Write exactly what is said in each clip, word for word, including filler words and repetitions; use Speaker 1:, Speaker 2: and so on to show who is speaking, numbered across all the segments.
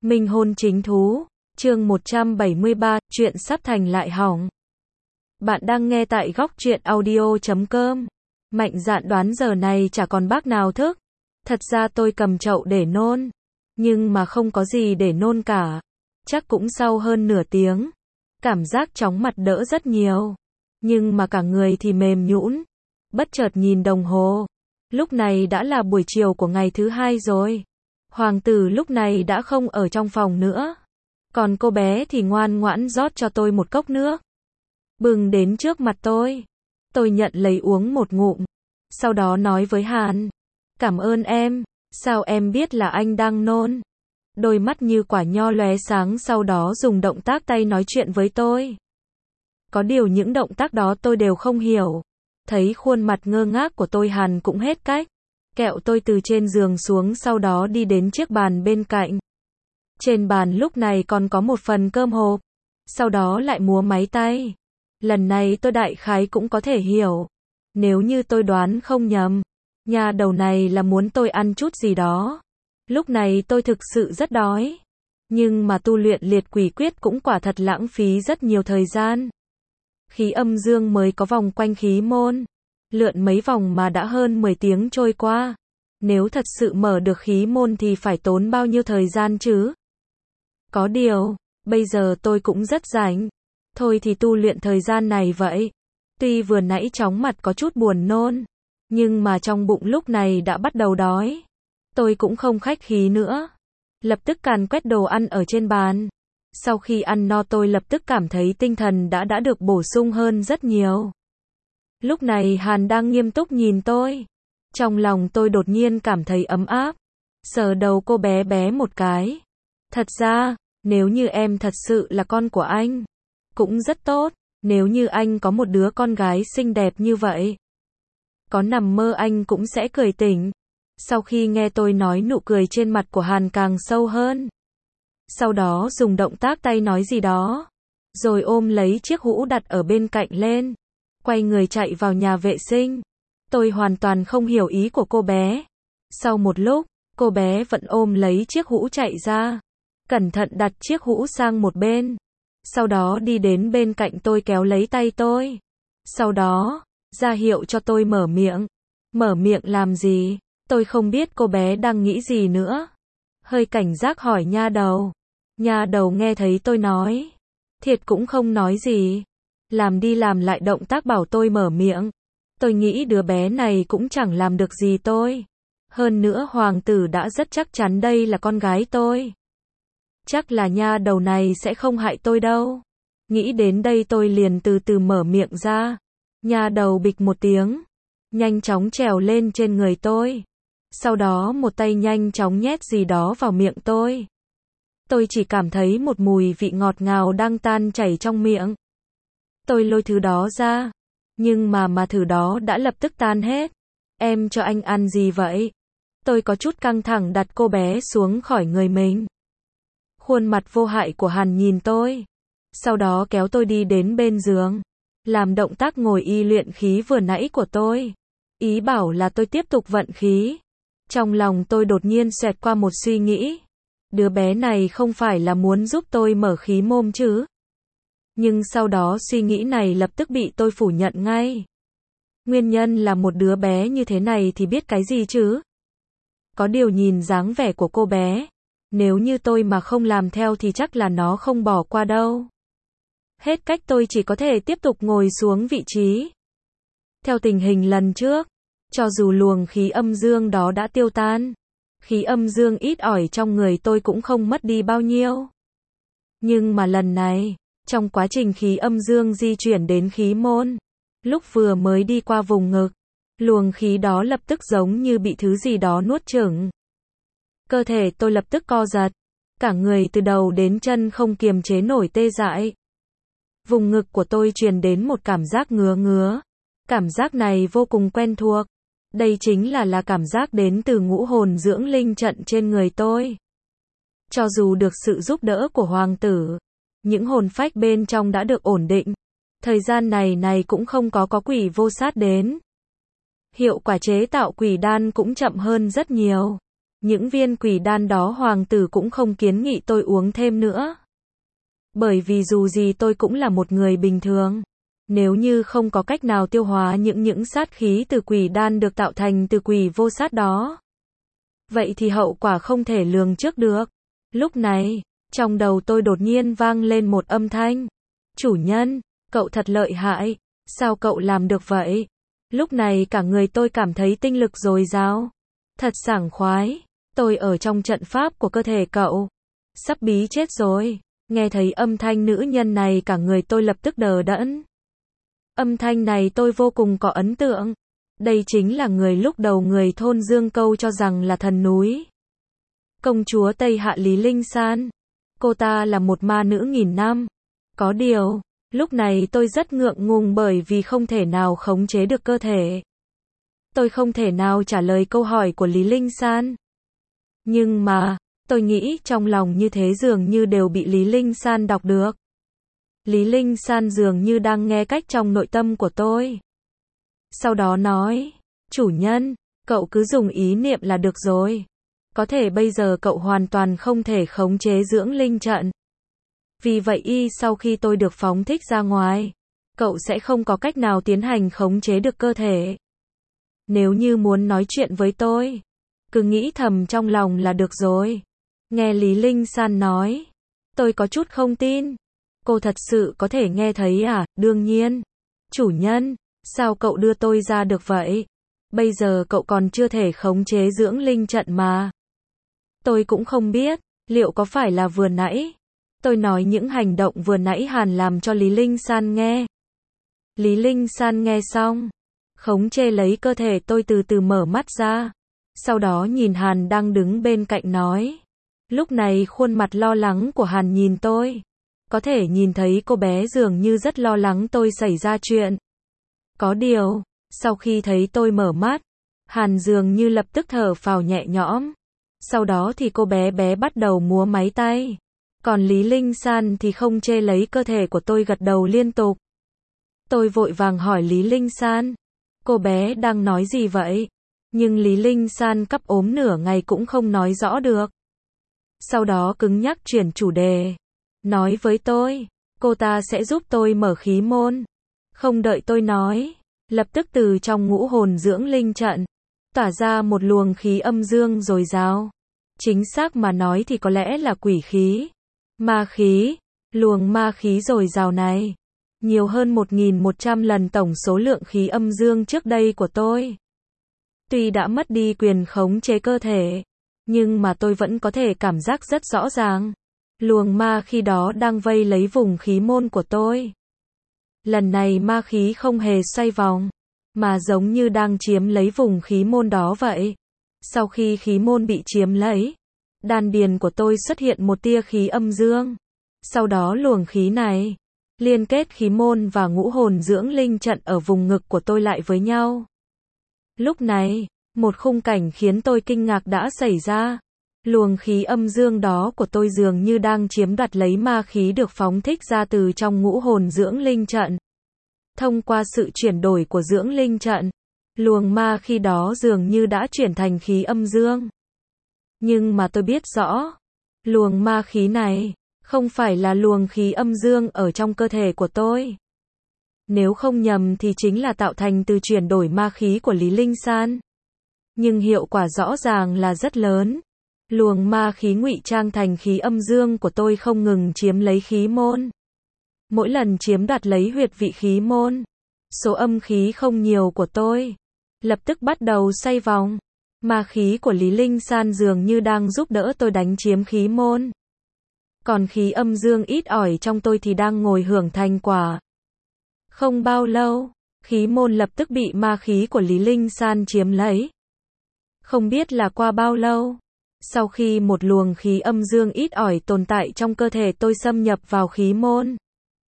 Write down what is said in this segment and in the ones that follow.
Speaker 1: Minh hôn chính thú, chương một trăm bảy mươi ba, chuyện sắp thành lại hỏng. Bạn đang nghe tại góc truyện audio chấm com. Mạnh dạn đoán giờ này chả còn bác nào thức. Thật ra tôi cầm chậu để nôn, nhưng mà không có gì để nôn cả. Chắc cũng sau hơn nửa tiếng. Cảm giác chóng mặt đỡ rất nhiều. Nhưng mà cả người thì mềm nhũn. Bất chợt nhìn đồng hồ. Lúc này đã là buổi chiều của ngày thứ hai rồi. Hoàng tử lúc này đã không ở trong phòng nữa. Còn cô bé thì ngoan ngoãn rót cho tôi một cốc nước. Bừng đến trước mặt tôi. Tôi nhận lấy uống một ngụm. Sau đó nói với Hàn. Cảm ơn em. Sao em biết là anh đang nôn? Đôi mắt như quả nho lóe sáng, sau đó dùng động tác tay nói chuyện với tôi. Có điều những động tác đó tôi đều không hiểu. Thấy khuôn mặt ngơ ngác của tôi, Hàn cũng hết cách. Kẹo tôi từ trên giường xuống, sau đó đi đến chiếc bàn bên cạnh. Trên bàn lúc này còn có một phần cơm hộp. Sau đó lại múa máy tay. Lần này tôi đại khái cũng có thể hiểu. Nếu như tôi đoán không nhầm, nhà đầu này là muốn tôi ăn chút gì đó. Lúc này tôi thực sự rất đói. Nhưng mà tu luyện liệt quỷ quyết cũng quả thật lãng phí rất nhiều thời gian. Khí âm dương mới có vòng quanh khí môn. Lượn mấy vòng mà đã hơn mười tiếng trôi qua. Nếu thật sự mở được khí môn thì phải tốn bao nhiêu thời gian chứ? Có điều, bây giờ tôi cũng rất rảnh. Thôi thì tu luyện thời gian này vậy. Tuy vừa nãy chóng mặt có chút buồn nôn, nhưng mà trong bụng lúc này đã bắt đầu đói. Tôi cũng không khách khí nữa. Lập tức càn quét đồ ăn ở trên bàn. Sau khi ăn no tôi lập tức cảm thấy tinh thần đã đã được bổ sung hơn rất nhiều. Lúc này Hàn đang nghiêm túc nhìn tôi. Trong lòng tôi đột nhiên cảm thấy ấm áp. Sờ đầu cô bé bé một cái. Thật ra, nếu như em thật sự là con của anh, cũng rất tốt. Nếu như anh có một đứa con gái xinh đẹp như vậy, có nằm mơ anh cũng sẽ cười tỉnh. Sau khi nghe tôi nói, nụ cười trên mặt của Hàn càng sâu hơn. Sau đó dùng động tác tay nói gì đó. Rồi ôm lấy chiếc hũ đặt ở bên cạnh lên. Quay người chạy vào nhà vệ sinh. Tôi hoàn toàn không hiểu ý của cô bé. Sau một lúc, cô bé vẫn ôm lấy chiếc hũ chạy ra. Cẩn thận đặt chiếc hũ sang một bên. Sau đó đi đến bên cạnh tôi, kéo lấy tay tôi. Sau đó, ra hiệu cho tôi mở miệng. Mở miệng làm gì? Tôi không biết cô bé đang nghĩ gì nữa. Hơi cảnh giác hỏi nha đầu. Nha đầu nghe thấy tôi nói, thiệt cũng không nói gì. Làm đi làm lại động tác bảo tôi mở miệng. Tôi nghĩ đứa bé này cũng chẳng làm được gì tôi. Hơn nữa hoàng tử đã rất chắc chắn đây là con gái tôi. Chắc là nha đầu này sẽ không hại tôi đâu. Nghĩ đến đây tôi liền từ từ mở miệng ra. Nha đầu bịch một tiếng, nhanh chóng trèo lên trên người tôi. Sau đó một tay nhanh chóng nhét gì đó vào miệng tôi. Tôi chỉ cảm thấy một mùi vị ngọt ngào đang tan chảy trong miệng. Tôi lôi thứ đó ra. Nhưng mà mà thứ đó đã lập tức tan hết. Em cho anh ăn gì vậy? Tôi có chút căng thẳng đặt cô bé xuống khỏi người mình. Khuôn mặt vô hại của Hàn nhìn tôi. Sau đó kéo tôi đi đến bên giường. Làm động tác ngồi y luyện khí vừa nãy của tôi. Ý bảo là tôi tiếp tục vận khí. Trong lòng tôi đột nhiên xẹt qua một suy nghĩ. Đứa bé này không phải là muốn giúp tôi mở khí môn chứ? Nhưng sau đó suy nghĩ này lập tức bị tôi phủ nhận ngay. Nguyên nhân là một đứa bé như thế này thì biết cái gì chứ? Có điều nhìn dáng vẻ của cô bé, nếu như tôi mà không làm theo thì chắc là nó không bỏ qua đâu. Hết cách tôi chỉ có thể tiếp tục ngồi xuống vị trí. Theo tình hình lần trước, cho dù luồng khí âm dương đó đã tiêu tan, khí âm dương ít ỏi trong người tôi cũng không mất đi bao nhiêu. Nhưng mà lần này, trong quá trình khí âm dương di chuyển đến khí môn, lúc vừa mới đi qua vùng ngực, luồng khí đó lập tức giống như bị thứ gì đó nuốt chửng. Cơ thể tôi lập tức co giật, cả người từ đầu đến chân không kiềm chế nổi tê dại. Vùng ngực của tôi truyền đến một cảm giác ngứa ngứa. Cảm giác này vô cùng quen thuộc. Đây chính là là cảm giác đến từ ngũ hồn dưỡng linh trận trên người tôi. Cho dù được sự giúp đỡ của hoàng tử, những hồn phách bên trong đã được ổn định. Thời gian này này cũng không có có quỷ vô sát đến. Hiệu quả chế tạo quỷ đan cũng chậm hơn rất nhiều. những viên quỷ đan đó hoàng tử cũng không kiến nghị tôi uống thêm nữa. Bởi vì dù gì tôi cũng là một người bình thường. Nếu như không có cách nào tiêu hóa những những sát khí từ quỷ đan được tạo thành từ quỷ vô sát đó, vậy thì hậu quả không thể lường trước được. Lúc này, trong đầu tôi đột nhiên vang lên một âm thanh. Chủ nhân, cậu thật lợi hại. Sao cậu làm được vậy? Lúc này cả người tôi cảm thấy tinh lực dồi dào. Thật sảng khoái. Tôi ở trong trận pháp của cơ thể cậu. Sắp bí chết rồi. Nghe thấy âm thanh nữ nhân này cả người tôi lập tức đờ đẫn. Âm thanh này tôi vô cùng có ấn tượng. Đây chính là người lúc đầu người thôn Dương Câu cho rằng là thần núi. Công chúa Tây Hạ Lý Linh San. Cô ta là một ma nữ nghìn năm. Có điều, lúc này tôi rất ngượng ngùng bởi vì không thể nào khống chế được cơ thể. Tôi không thể nào trả lời câu hỏi của Lý Linh San. Nhưng mà, tôi nghĩ trong lòng như thế dường như đều bị Lý Linh San đọc được. Lý Linh San dường như đang nghe cách trong nội tâm của tôi. Sau đó nói, chủ nhân, cậu cứ dùng ý niệm là được rồi. Có thể bây giờ cậu hoàn toàn không thể khống chế dưỡng linh trận. Vì vậy y sau khi tôi được phóng thích ra ngoài, cậu sẽ không có cách nào tiến hành khống chế được cơ thể. Nếu như muốn nói chuyện với tôi, cứ nghĩ thầm trong lòng là được rồi. Nghe Lý Linh San nói, tôi có chút không tin. Cô thật sự có thể nghe thấy à? Đương nhiên. Chủ nhân, sao cậu đưa tôi ra được vậy? Bây giờ cậu còn chưa thể khống chế dưỡng linh trận mà. Tôi cũng không biết, liệu có phải là vừa nãy tôi nói những hành động vừa nãy Hàn làm cho Lý Linh San nghe. Lý Linh San nghe xong, khống chế lấy cơ thể tôi từ từ mở mắt ra. Sau đó nhìn Hàn đang đứng bên cạnh nói. Lúc này khuôn mặt lo lắng của Hàn nhìn tôi. Có thể nhìn thấy cô bé dường như rất lo lắng tôi xảy ra chuyện. Có điều, sau khi thấy tôi mở mắt, Hàn dường như lập tức thở phào nhẹ nhõm. Sau đó thì cô bé bé bắt đầu múa máy tay. Còn Lý Linh San thì không chê lấy cơ thể của tôi gật đầu liên tục. Tôi vội vàng hỏi Lý Linh San. Cô bé đang nói gì vậy? Nhưng Lý Linh San cắp ốm nửa ngày cũng không nói rõ được. Sau đó cứng nhắc chuyển chủ đề. Nói với tôi, cô ta sẽ giúp tôi mở khí môn. Không đợi tôi nói, lập tức từ trong ngũ hồn dưỡng linh trận, tỏa ra một luồng khí âm dương dồi dào. Chính xác mà nói thì có lẽ là quỷ khí, ma khí. Luồng ma khí dồi dào này, nhiều hơn một nghìn một trăm lần tổng số lượng khí âm dương trước đây của tôi. Tuy đã mất đi quyền khống chế cơ thể, nhưng mà tôi vẫn có thể cảm giác rất rõ ràng. Luồng ma khí đó đang vây lấy vùng khí môn của tôi. Lần này ma khí không hề xoay vòng, mà giống như đang chiếm lấy vùng khí môn đó vậy. Sau khi khí môn bị chiếm lấy, đan điền của tôi xuất hiện một tia khí âm dương. Sau đó luồng khí này liên kết khí môn và ngũ hồn dưỡng linh trận ở vùng ngực của tôi lại với nhau. Lúc này, một khung cảnh khiến tôi kinh ngạc đã xảy ra. Luồng khí âm dương đó của tôi dường như đang chiếm đoạt lấy ma khí được phóng thích ra từ trong ngũ hồn dưỡng linh trận. Thông qua sự chuyển đổi của dưỡng linh trận, luồng ma khí đó dường như đã chuyển thành khí âm dương. Nhưng mà tôi biết rõ, luồng ma khí này không phải là luồng khí âm dương ở trong cơ thể của tôi. Nếu không nhầm thì chính là tạo thành từ chuyển đổi ma khí của Lý Linh San. Nhưng hiệu quả rõ ràng là rất lớn. Luồng ma khí ngụy trang thành khí âm dương của tôi không ngừng chiếm lấy khí môn. Mỗi lần chiếm đoạt lấy huyệt vị khí môn, số âm khí không nhiều của tôi lập tức bắt đầu xoay vòng. Ma khí của Lý Linh San dường như đang giúp đỡ tôi đánh chiếm khí môn. Còn khí âm dương ít ỏi trong tôi thì đang ngồi hưởng thành quả. Không bao lâu, khí môn lập tức bị ma khí của Lý Linh San chiếm lấy. Không biết là qua bao lâu, sau khi một luồng khí âm dương ít ỏi tồn tại trong cơ thể tôi xâm nhập vào khí môn,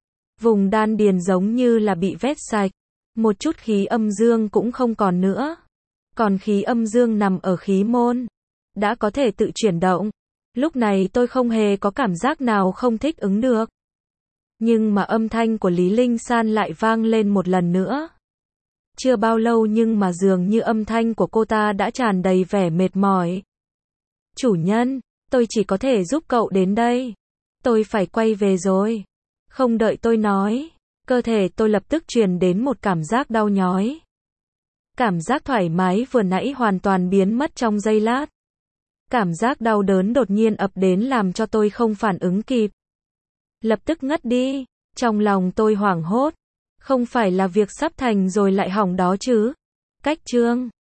Speaker 1: vùng đan điền giống như là bị vét sạch, một chút khí âm dương cũng không còn nữa. Còn khí âm dương nằm ở khí môn, đã có thể tự chuyển động. Lúc này tôi không hề có cảm giác nào không thích ứng được. Nhưng mà âm thanh của Lý Linh San lại vang lên một lần nữa. Chưa bao lâu nhưng mà dường như âm thanh của cô ta đã tràn đầy vẻ mệt mỏi. Chủ nhân, tôi chỉ có thể giúp cậu đến đây. Tôi phải quay về rồi. Không đợi tôi nói, cơ thể tôi lập tức truyền đến một cảm giác đau nhói. Cảm giác thoải mái vừa nãy hoàn toàn biến mất trong giây lát. Cảm giác đau đớn đột nhiên ập đến làm cho tôi không phản ứng kịp. Lập tức ngất đi, trong lòng tôi hoảng hốt. Không phải là việc sắp thành rồi lại hỏng đó chứ. Cách chương